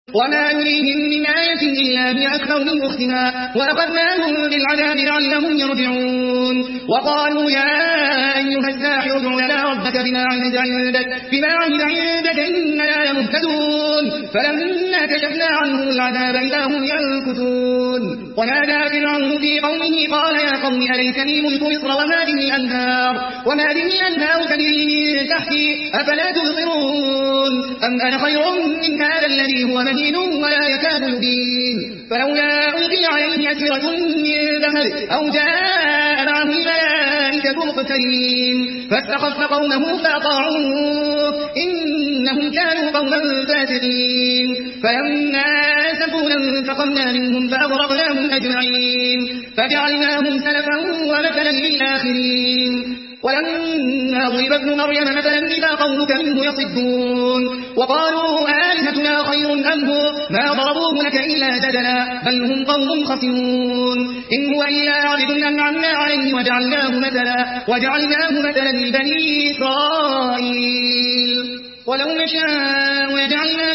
وما يريهم من آية إلا هي أكثر من أختها وأخذناهم بالعذاب لعلهم يرجعون وقالوا يا أيها الساحر ادع لنا ربك بما عهد عندك إننا لمهتدون فلما كشفنا عنهم العذاب إذا هم ينكثون ونادى فرعون في قومه قال يا قوم أليس لي ملك مصر وما به الأنهار تجري من تحتي أفلا تبصرون أم أنا خير من هذا الذي هو مهين ولا يكاد يبين فلولا ألقي عليه أسرة من ذهب أو جاء معه الملائكة مقترنين فاستخف قومه فأطاعوه إنهم كانوا قوما فاسقين فلما آسفونا انتقمنا منهم فأغرقناهم أجمعين فجعلناهم سلفا ومثلا للآخرين ولما ضرب ابن مريم مثلا إذا قومك منه يصدون وقالوا آلهتنا خير أم هو ما ضربوه لك إلا جدلا بل هم قوم خصمون إن هو إلا عبد أنعمنا عليه وجعلناه مثلا لبني إسرائيل ولو نشاء وجعلنا